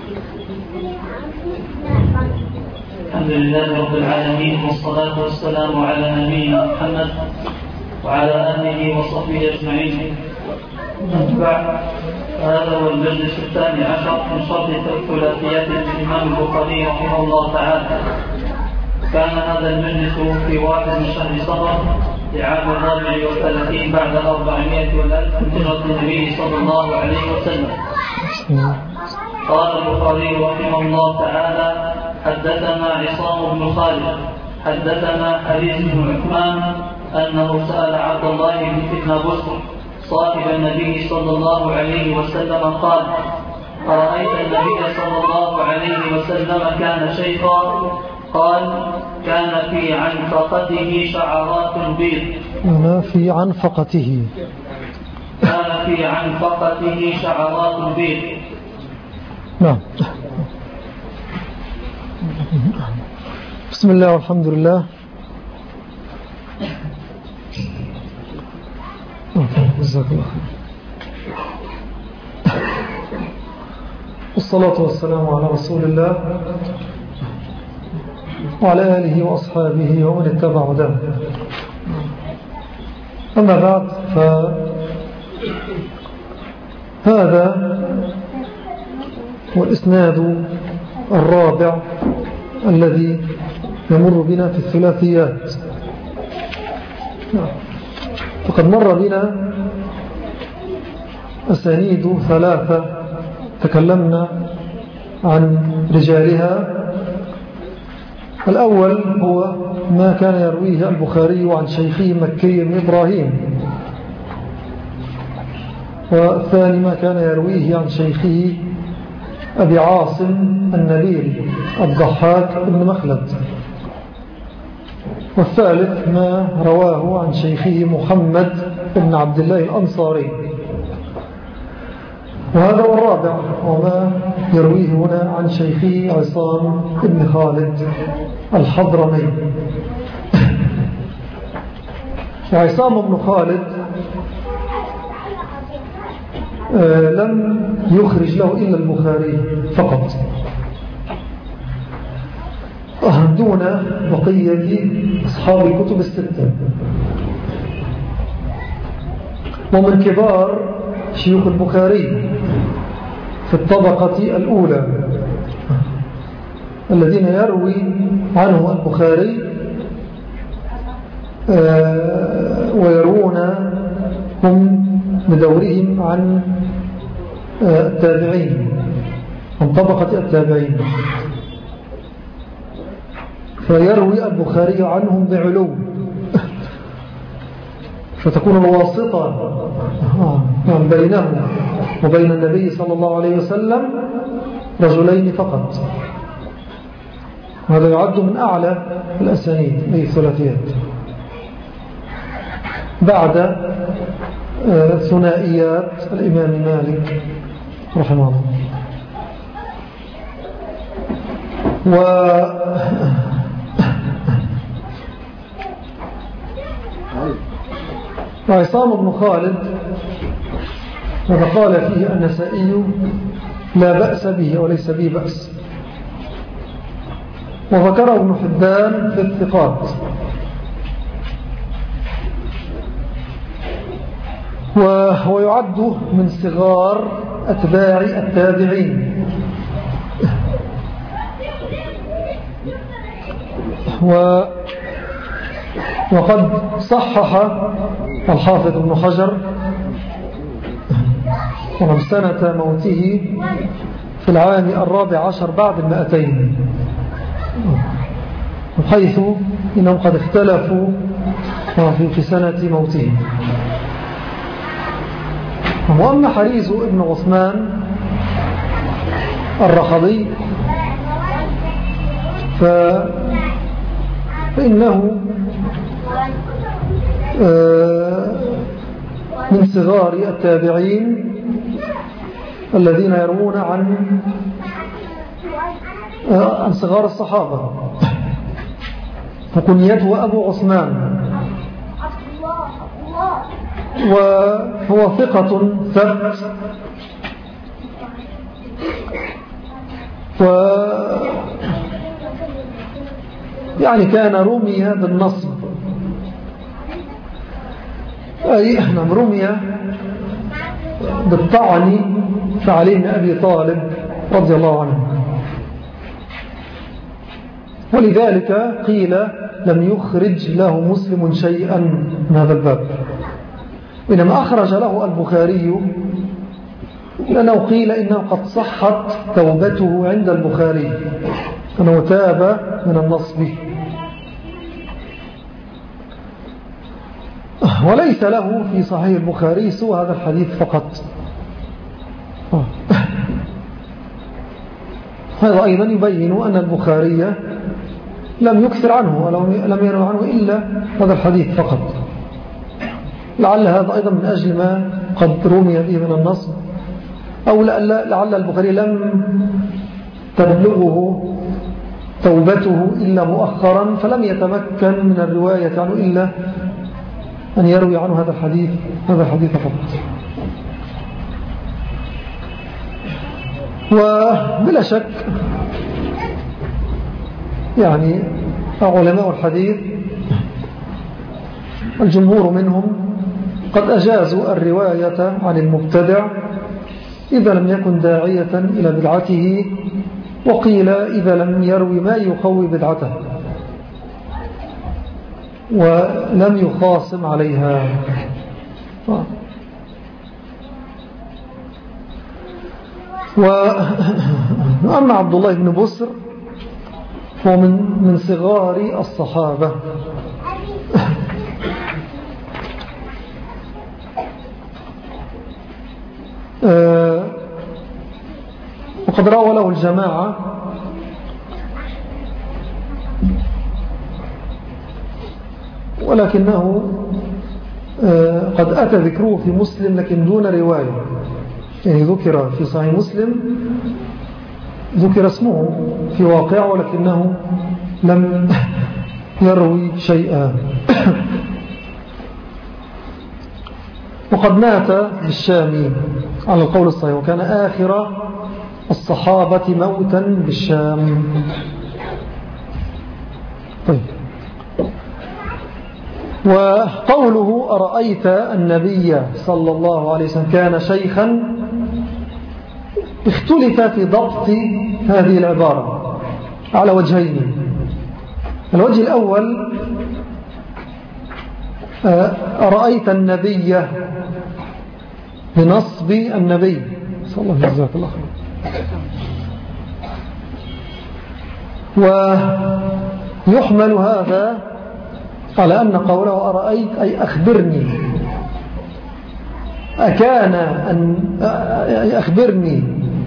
الحمد لله رب العالمين، والصلاة والسلام على نبينا محمد وعلى آله وصحبه أجمعين. بعد، هذا هو المجلس الثاني عشر من شرح ثلاثيات الإمام البخاري رحمه الله تعالى. كان هذا المجلس في 1 من شهر صفر لعام 34 بعد 400 والألف من هجرة النبي صلى الله عليه وسلم. قال البخاري رحمه الله تعالى: حدثنا عصام بن خالد حدثنا حديث بن عثمان أنه سأل عبد الله بن بسر صاحب النبي صلى الله عليه وسلم قال: أرأيت النبي صلى الله عليه وسلم كان شيخا؟ قال: كان في عنفقته شعرات بيض. في عنفقته كان في عنفقته شعرات بيض. نعم. بسم الله والحمد لله. جزاك الله خير. والصلاة والسلام على رسول الله وعلى آله وأصحابه ومن اتبع هداه. أما بعد، فهذا هو الإسناد الرابع الذي يمر بنا في الثلاثيات. فقد مر بنا أسانيد ثلاثة تكلمنا عن رجالها. الأول هو ما كان يرويه البخاري عن شيخه مكي بن إبراهيم، والثاني ما كان يرويه عن شيخه أبي عاصم النبيل الضحاك بن مخلد، والثالث ما رواه عن شيخه محمد بن عبد الله الأنصاري. وهذا هو الرابع، وما يرويه هنا عن شيخه عصام بن خالد الحضرمي. وعصام بن خالد لم يخرج له إلا البخاري فقط دون بقية أصحاب الكتب الستة. ومن كبار شيوخ البخاري في الطبقة الأولى الذين يروي عنه البخاري ويروون هم بدورهم عن التابعين، عن طبقة التابعين، فيروي البخاري عنهم بعلو، فتكون الواسطة بينه وبين النبي صلى الله عليه وسلم رجلين فقط. هذا يعد من أعلى الأسانيد أي الثلاثيات بعد ثنائيات الإمام مالك رحمه الله. وعصام بن خالد هذا قال فيه النسائي: لا بأس به وليس به بأس. وذكره ابن حبان في الثقات. وهو يعد من صغار أتباع التابعين، وقد صحح الحافظ ابن حجر ومن سنة موته في العام 14 بعد 200، حيث إنهم قد اختلفوا في سنة موته. وأما حريز ابن عثمان الرخضي فإنه من صغار التابعين الذين يروون عن صغار الصحابة، وكنيته أبو عثمان، وهو ثقة ثبت يعني كان رمي بالنصب، أي رمي بالطعن في علي بن أبي طالب رضي الله عنه، ولذلك قيل لم يخرج له مسلم شيئا من هذا الباب، إنما أخرج له البخاري لأنه قيل إنه قد صحت توبته عند البخاري، أنه تاب من النصب، وليس له في صحيح البخاري سوى هذا الحديث فقط. هذا أيضا يبين أن البخاري لم يكثر عنه ولم يروي عنه إلا هذا الحديث فقط، لعل هذا أيضا من أجل ما قد رمي به من النصب، أو لعل البخاري لم تبلغه توبته إلا مؤخرا فلم يتمكن من الرواية عنه إلا أن يروي عنه هذا الحديث فقط. وبلا شك يعني علماء الحديث الجمهور منهم قد أجازوا الرواية عن المبتدع إذا لم يكن داعية إلى بدعته، وقيل إذا لم يروي ما يقوي بدعته ولم يخاصم عليها. وأما عبد الله بن بسر هو من صغار الصحابة، وقد روى له الجماعة، ولكنه قد أتى ذكره في مسلم لكن دون رواية، يعني ذكر في صحيح مسلم ذكر اسمه في واقع ولكنه لم يروي شيئا. وقد مات بالشام على القول الصحيح، وكان آخر الصحابة موتا بالشام. طيب، وقوله أرأيت النبي صلى الله عليه وسلم كان شيخا، اختلف في ضبط هذه العبارة على وجهين. الوجه الأول أرأيت النبي بنصب النبي صلى الله عليه وسلم، ويحمل هذا على أن قوله أرأيت أي أخبرني، أكان أن أخبرني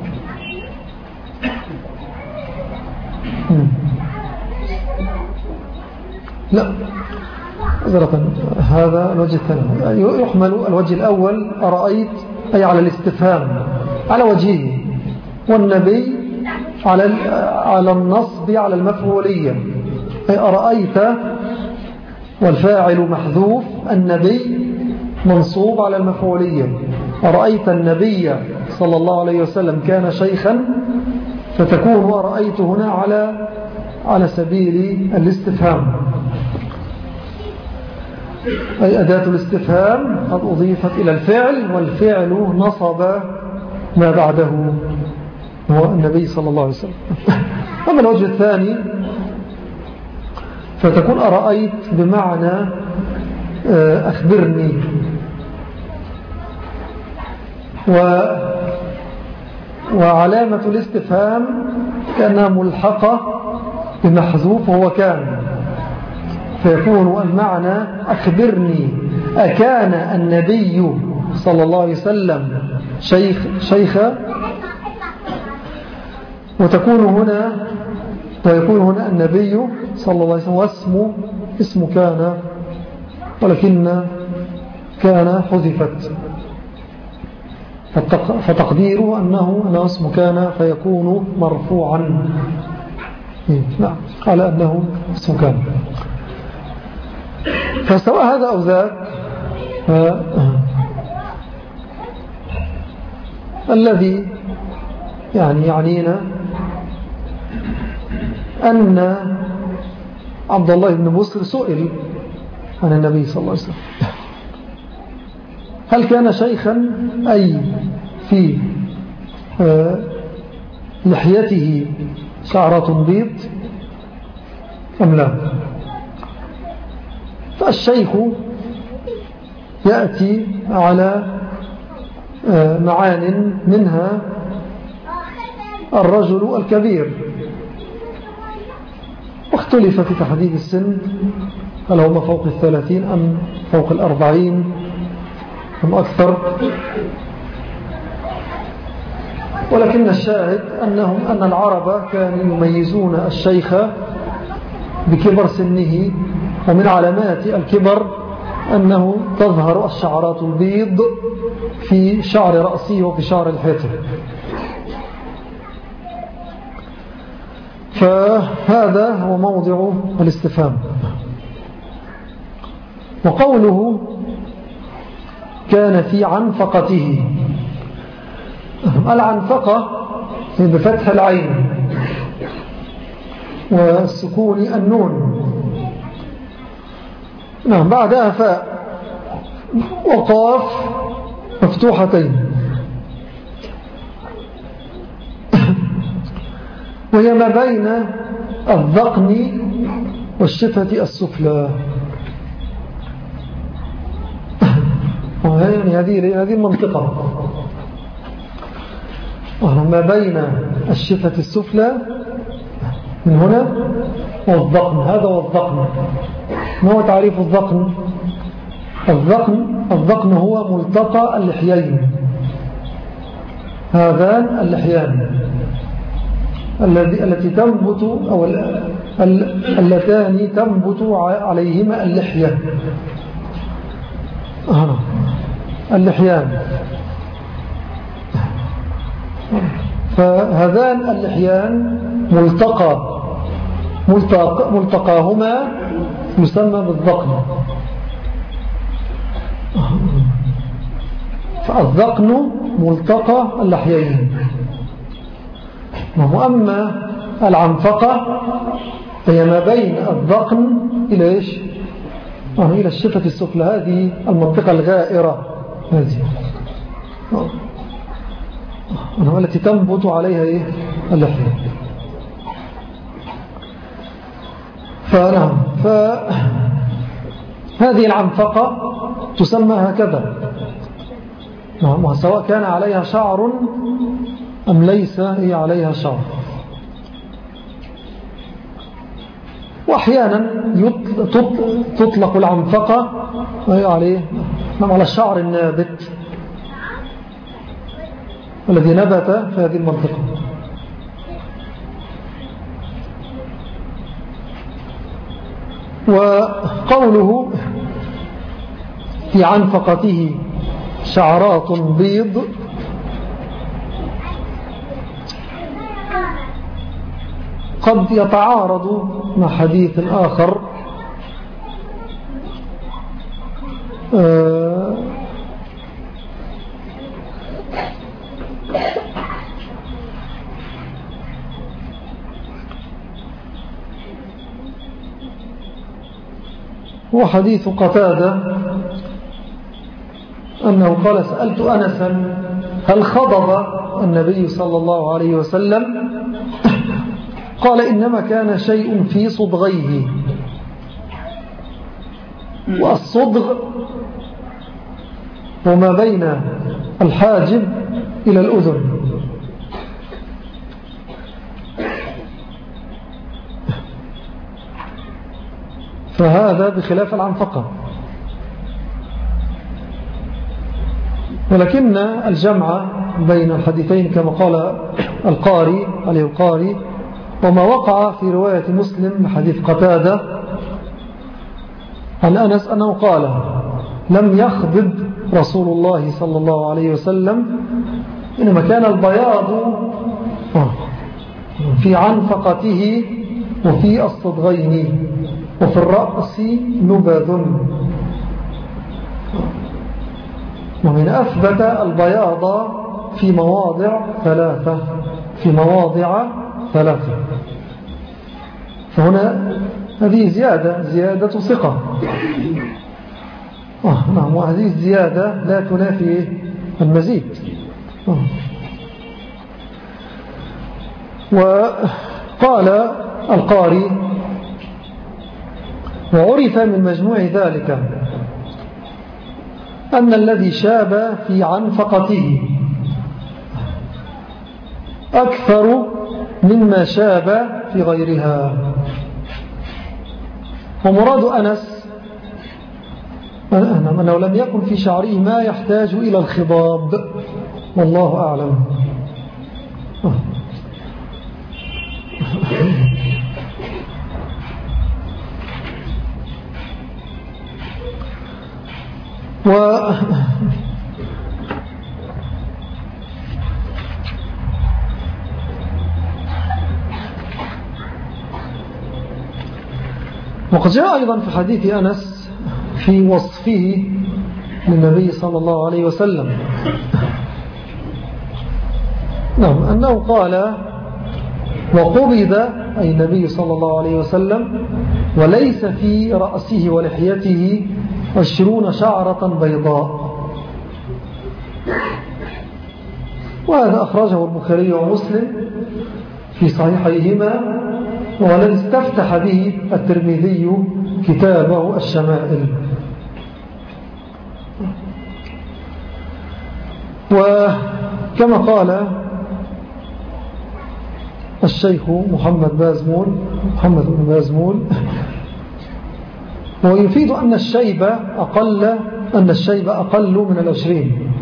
لا هذا الوجه الثاني. يحمل الوجه الأول أرأيت أي على الاستفهام على وجهه، والنبي على النصب على المفعولية، أي أرأيت والفاعل محذوف، النبي منصوب على المفعولية. أرأيت النبي صلى الله عليه وسلم كان شيخا، فتكون أرأيت هنا على سبيل الاستفهام، أي أداة الاستفهام قد أضيفت إلى الفعل، والفعل نصب ما بعده هو النبي صلى الله عليه وسلم. أما الوجه الثاني فتكون أرأيت بمعنى أخبرني، وعلامة الاستفهام كأنها ملحقة بمحذوف وهو كان، فيكون المعنى أخبرني أكان النبي صلى الله عليه وسلم شيخا، ويكون هنا النبي صلى الله عليه وسلم واسم كان، ولكن كان حذفت، فتقديره أنه اسم كان، فيكون مرفوعا على أنه اسم كان. فسواء هذا أو ذاك، الذي يعنينا أن عبد الله بن بصر سئل عن النبي صلى الله عليه وسلم هل كان شيخا أي في لحيته شعرة بيض أم لا؟ فالشيخ يأتي على معان منها الرجل الكبير، واختلف في تحديد السن، هل هم فوق 30 أم فوق 40 أم أكثر. ولكن الشاهد أن العرب كانوا يميزون الشيخ بكبر سنه، ومن علامات الكبر أنه تظهر الشعرات البيض في شعر رأسه وفي شعر لحيته. فهذا هو موضع الاستفهام. وقوله كان في عنفقته، العنفقة بفتح العين والسكون النون، نعم، بعدها فاء وقاف مفتوحتين، وهي ما بين الذقن والشفة السفلى. يعني هذه المنطقة ما بين الشفة السفلى من هنا والذقن، هذا هو الذقن. ما هو تعريف الذقن؟ الذقن هو ملتقى اللحيين، هذان اللحيان التي تنبت أو اللتان تنبت عليهما اللحية، اللحيان. فهذان اللحيان ملتقاهما يسمى بالذقن. فالذقن ملتقى اللحيين. وأما العنفقة هي ما بين الذقن إلى إيش؟ إلى الشفة السفلى، هذه المنطقة الغائرة، هذه التي تنبت عليها إيه؟ اللحية. فهذه العنفقة تسمى هكذا، سواء كان عليها شعر أم ليس عليها شعر. وأحيانا تطلق العنفقة على الشعر النابت الذي نبت في هذه المنطقة. وقوله في عنفقته شعرات بيض، قد يتعارض مع حديث آخر هو حديث قتادة أنه قال: سألت أنسا هل خضب النبي صلى الله عليه وسلم؟ قال: إنما كان شيء في صدغيه. والصدغ وما بين الحاجب إلى الأذن. فهذا بخلاف العنفقة. ولكن الجمع بين الحديثين كما قال القاري عليه القاري، وما وقع في رواية مسلم حديث قتادة عن أنس أنه قال: لم يخضب رسول الله صلى الله عليه وسلم، إنما كان البياض في عنفقته وفي الصدغين وفي الرأس نبذ. ومن أثبت البياض في مواضع ثلاثة، فهنا هذه زيادة ثقة. نعم، وهذه الزيادة لا تنافي المزيد. وقال القاري: وعرف من مجموع ذلك أن الذي شاب في عنفقته أكثر مما شاب في غيرها. ومراد أنس أنه لم يكن في شعره ما يحتاج إلى الخضاب، والله أعلم. وقد جاء أيضا في حديث أنس في وصفه للنبي صلى الله عليه وسلم، نعم، أنه قال: وقبض أي النبي صلى الله عليه وسلم وليس في رأسه ولحيته 20 شعرة بيضاء. وهذا أخرجه البخاري ومسلم في صحيحيهما، والذي استفتح به الترمذي كتابه الشمائل. وكما قال الشيخ محمد بن بازمول ويفيد أن الشيب أقل من 20.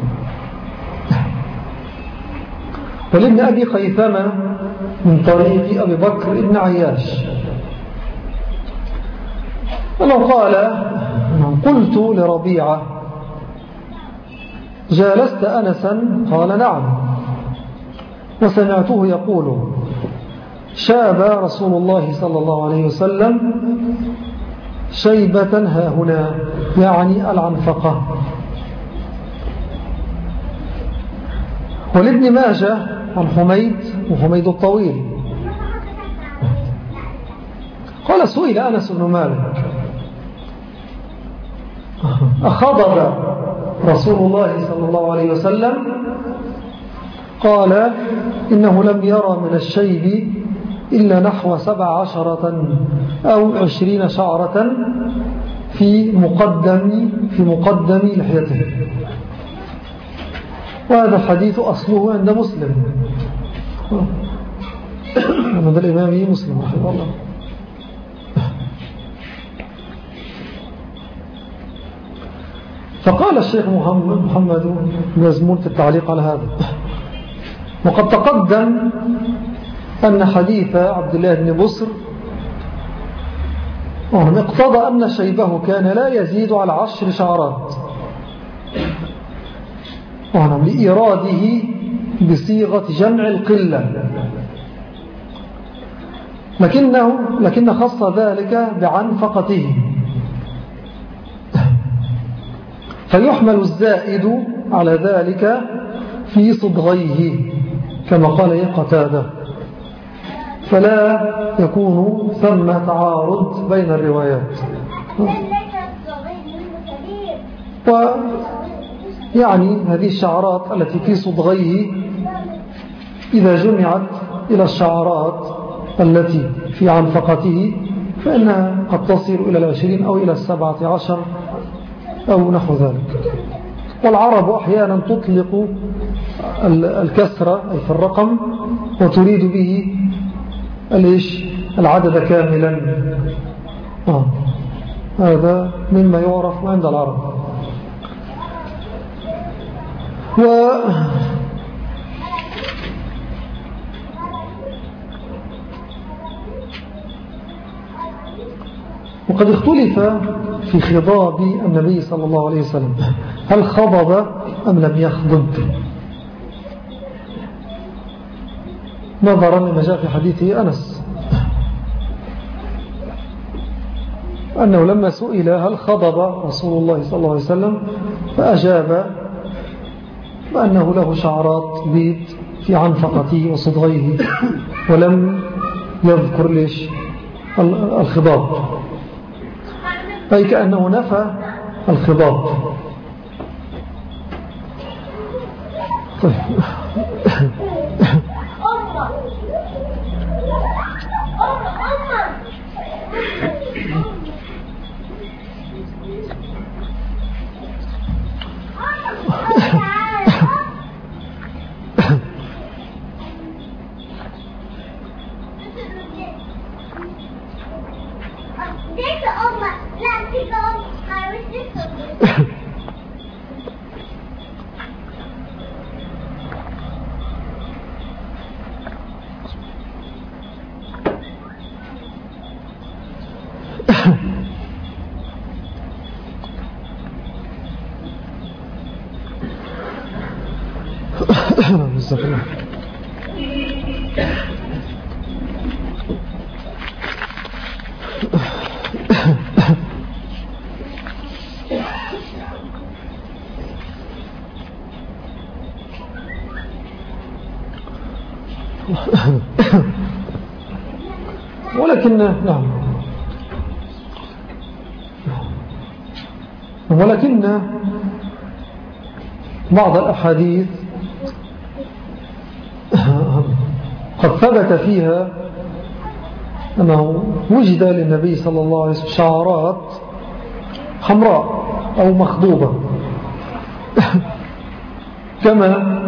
ولابن أبي خيثمة من طريق أبي بكر ابن عياش أنه قال: قلت لربيعة: جالست أنسا؟ قال: نعم. وسمعته يقول: شاب رسول الله صلى الله عليه وسلم شيبة ها هنا، يعني العنفقة. ولابن ماجه عن حميد الطويل قال: سئل أنس بن مالك: أخضب رسول الله صلى الله عليه وسلم؟ قال: إنه لم يرى من الشيب إلا نحو 17 أو 20 شعرة في مقدم لحيته. وهذا الحديث أصله عند مسلم، عند الإمام مسلم رحمه الله. فقال الشيخ محمد بازمول في التعليق على هذا: وقد تقدم أن حديث عبد الله بن بصر اقتضى أن شيبه كان لا يزيد على 10 شعرات، لإراده بصيغة جمع القلة، لكن خص ذلك بعنفقته، فيحمل الزائد على ذلك في صدغيه كما قال قتادة، فلا يكون ثم تعارض بين الروايات. ويعني هذه الشعرات التي في صدغيه إذا جمعت إلى الشعرات التي في عنفقته فإنها قد تصل إلى 20 أو إلى 17 أو نحو ذلك. والعرب أحيانا تطلق الكسرة أي في الرقم وتريد به العدد كاملا. هذا مما يعرف عند العرب. وقد اختلف في خضاب النبي صلى الله عليه وسلم، هل خضب أم لم يخضب، نظرا لما جاء في حديث أنس أنه لما سئل هل خضب رسول الله صلى الله عليه وسلم فأجاب بأنه له شعرات بيض في عنفقته وصدغيه، ولم يذكر الخضاب، أي كأنه نفى الخضاب. طيب ولكن بعض الأحاديث قد ثبت فيها أنه وجد للنبي صلى الله عليه وسلم شعرات حمراء أو مخضوبة كما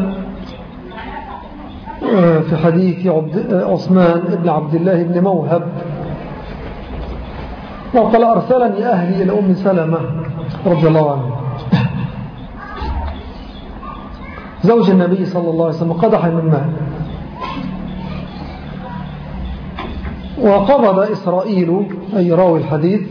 في حديث عثمان بن عبد الله بن موهب وقال أرسلني أهلي إلى أم سلمة رضي الله عنه زوج النبي صلى الله عليه وسلم قدح من ماء، وقبض إسرائيل أي راوي الحديث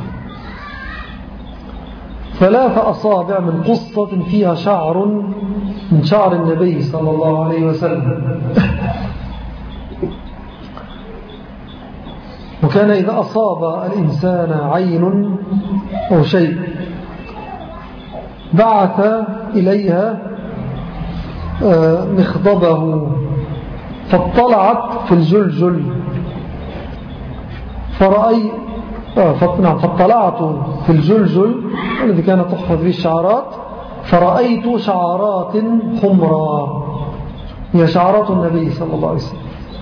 3 أصابع من قصة فيها شعر من شعر النبي صلى الله عليه وسلم. وكان إذا أصاب الإنسان عين أو شيء بعث إليها مخضبه فاطلعت في الجلجل فاطلعت في الجلجل الذي كانت تحفظ به الشعرات فرأيت شعرات حمراء هي شعرات النبي صلى الله عليه وسلم.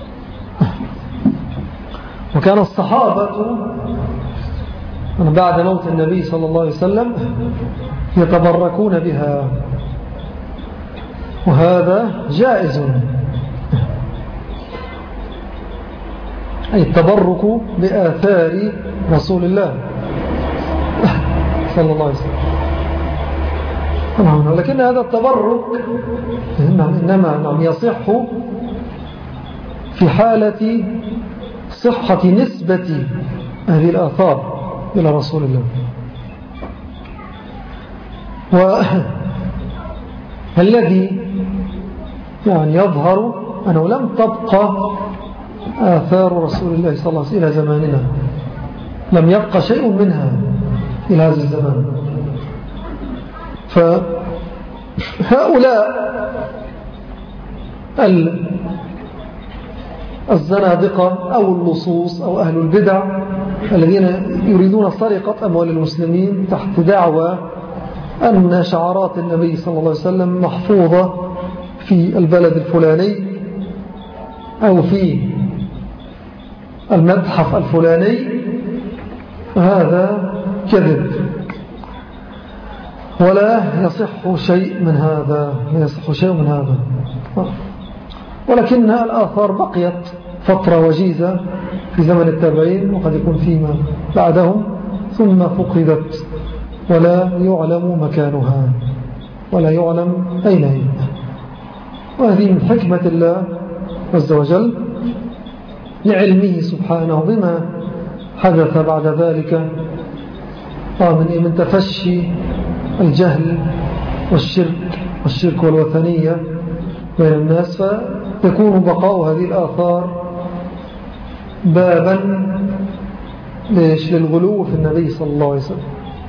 وكان الصحابة بعد موت النبي صلى الله عليه وسلم يتبركون بها، وهذا جائز، أي التبرك بآثار رسول الله صلى الله عليه وسلم. لكن هذا التبرك إنما يصح في حالة صحة نسبة هذه الآثار إلى رسول الله. والذي يظهر أنه لم تبقى آثار رسول الله صلى الله عليه وسلم إلى زماننا، لم يبقى شيء منها إلى هذا الزمان. فهؤلاء الزنادقة أو اللصوص أو أهل البدع الذين يريدون سرقة أموال المسلمين تحت دعوى أن شعارات النبي صلى الله عليه وسلم محفوظة في البلد الفلاني أو في المتحف الفلاني، هذا كذب ولا يصح شيء من هذا، لا يصح شيء من هذا. ولكن الآثار بقيت فترة وجيزة في زمن التابعين وقد يكون فيما بعدهم ثم فقدت ولا يعلم مكانها ولا يعلم أين هي. وهذه من حكمة الله عز وجل لعلمه سبحانه بما حدث بعد ذلك من تفشي الجهل والشرك والوثنية بين الناس، فيكون بقاء هذه الآثار بابا للغلو في النبي صلى الله عليه وسلم.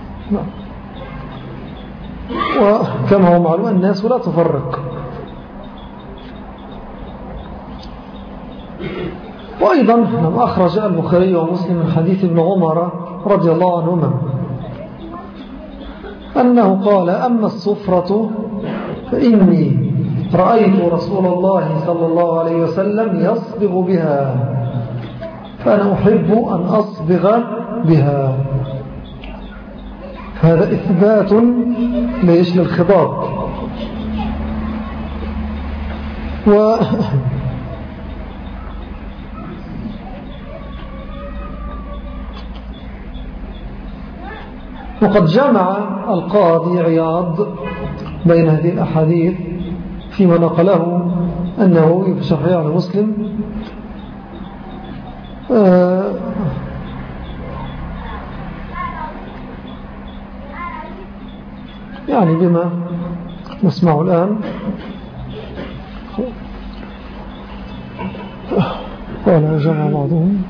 وكما هو معلوم الناس لا تفرق، وأيضا أخرج البخاري ومسلم من حديث ابن عمر رضي الله عنهما أنه قال: أما الصفرة فإني رأيت رسول الله صلى الله عليه وسلم يصبغ بها، فأنا أحب أن أصبغ بها. هذا إثبات ليش للخضاب. وقد جمع القاضي عياض بين هذه الأحاديث فيما نقله النووي في شرحه على مسلم، يعني بما نسمعه الآن. قال جمع بعضهم: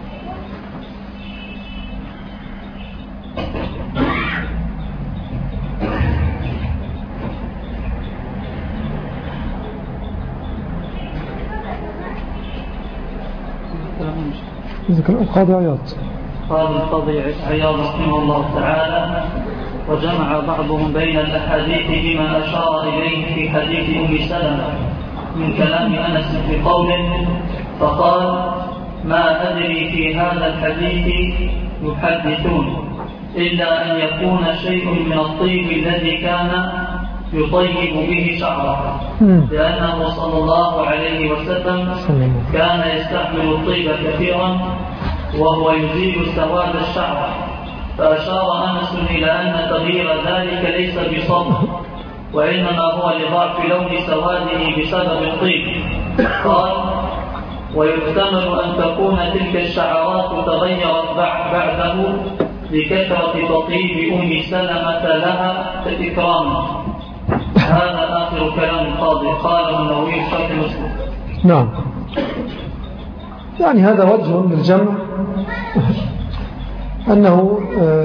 ذكر القاضي عياض. قال القاضي عياض رحمه الله تعالى: وجمع بعضهم بين الأحاديث بما أشار إليه في حديث أم سلمة من كلام أنس في قوله، فقال: ما أدري في هذا الحديث يحدثون إلا أن يكون شيء من الطيب الذي كان يطيب به شعره، لأنه صلى الله عليه وسلم كان يستعمل الطيب كثيرا وهو يزيل سواد الشعر. فأشار أنس إلى أن تغيير ذلك ليس بصبر، وإنما هو لضعف لون سواده بسبب الطيب. قال: ويحتمل أن تكون تلك الشعرات تغيرت بعده لكثرة تطيب أم سلمة لها إكراما. هذا آخر كلام القاضي، قاله النووي في شرح مسلم. نعم، يعني هذا وجه للجمع، أنه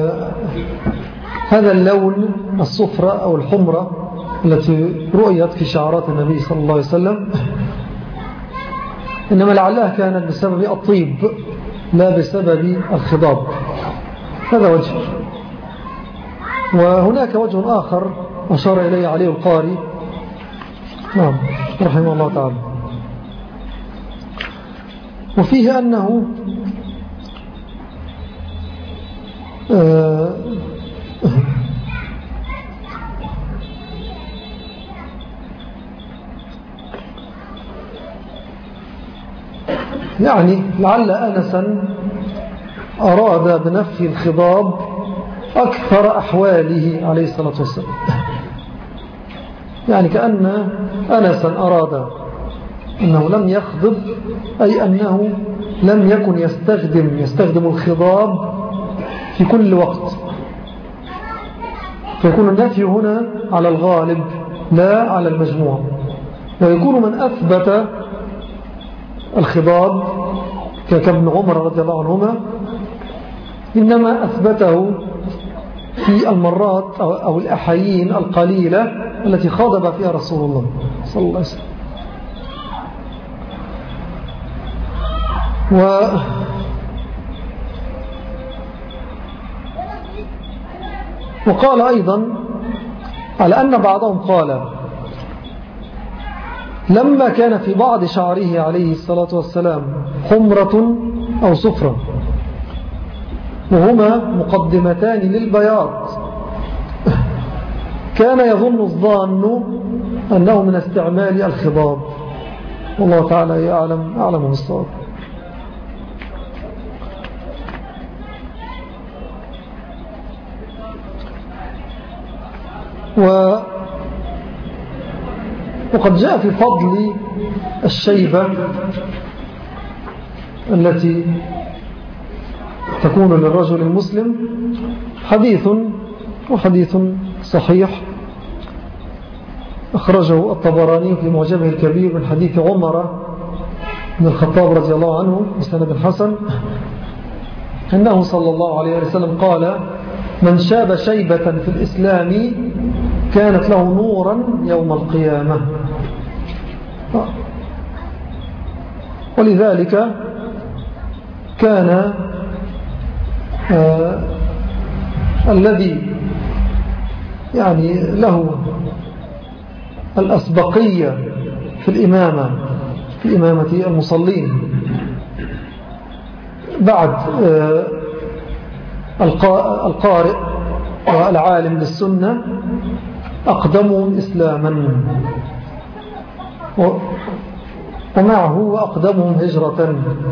هذا اللون الصفرة أو الحمرة التي رؤيت في شعرات النبي صلى الله عليه وسلم إنما لعلها كانت بسبب الطيب لا بسبب الخضاب. هذا وجه. وهناك وجه آخر أشار إليه عليه القاري، نعم، رحمه الله تعالى، وفيه أنه يعني لعل أنسا أراد بنفي الخضاب أكثر أحواله عليه الصلاة والسلام، يعني كأن أنسا أراد أنه لم يخضب، أي أنه لم يكن يستخدم الخضاب في كل وقت، فيكون النفي هنا على الغالب لا على المجموع. ويكون من أثبت الخضاب كابن عمر رضي الله عنهما إنما أثبته في المرات أو الأحايين القليلة التي خاضب فيها رسول الله صلى الله عليه وسلم. وقال أيضا على أن بعضهم قال: لما كان في بعض شعره عليه الصلاة والسلام حمرة أو صفرة وهما مقدمتان للبياض، كان يظن الظان أنه من استعمال الخضاب، والله تعالى أعلم بالصواب. وقد جاء في فضل الشيبة التي تكون للرجل المسلم حديث صحيح أخرجه الطبراني في معجمه الكبير من حديث عمر بن الخطاب رضي الله عنه بسند حسن أنه صلى الله عليه وسلم قال: من شاب شيبة في الإسلام كانت له نورا يوم القيامة. ولذلك كان الذي يعني له الأسبقية في إمامة المصلين بعد القارئ والعالم للسنة أقدمهم إسلاما، ومعه وأقدمهم هجرة.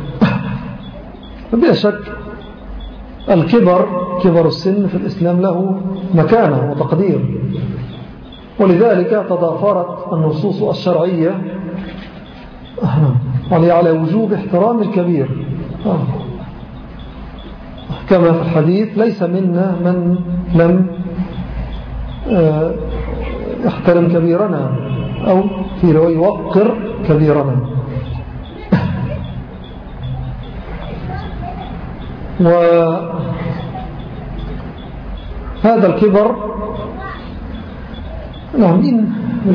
بلا شك كبر السن في الإسلام له مكانة وتقدير، ولذلك تضافرت النصوص الشرعية على وجوب احترام الكبير، كما في الحديث: ليس منا من لم يحترم كبيرنا، أو في رواية يوقر كبيرنا. وهذا الكبر إن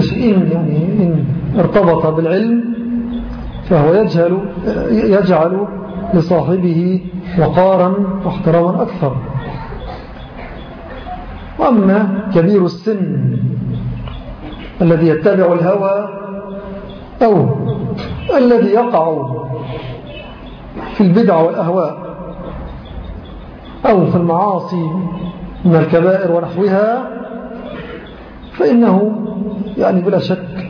ارتبط بالعلم فهو يجعل لصاحبه وقارا واحتراما أكثر. وأما كبير السن الذي يتبع الهوى أو الذي يقع في البدع والأهواء أو في المعاصي من الكبائر ونحوها، فإنه بلا شك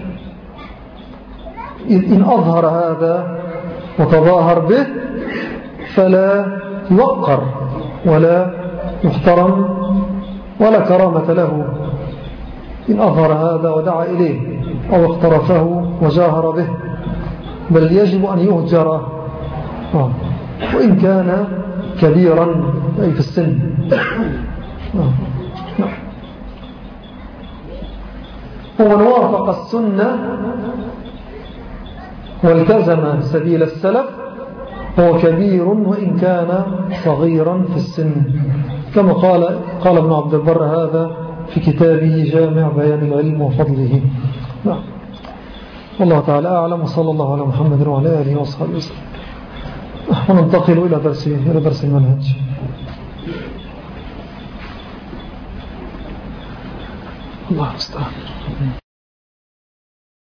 إن أظهر هذا وتظاهر به فلا يوقر ولا يحترم ولا كرامة له إن أظهر هذا ودعا إليه أو اقترفه وجاهر به، بل يجب أن يهجر وإن كان كبيرا أي في السن. ومن وافق السنة والتزم سبيل السلف هو كبير وإن كان صغيرا في السن، كما قال ابن عبد البر هذا في كتابه جامع بيان العلم وفضله. والله تعالى أعلم، وصلى الله على محمد وعلى آله وصحبه وسلم. وننتقل إلى درس المنهج. الله المستعان.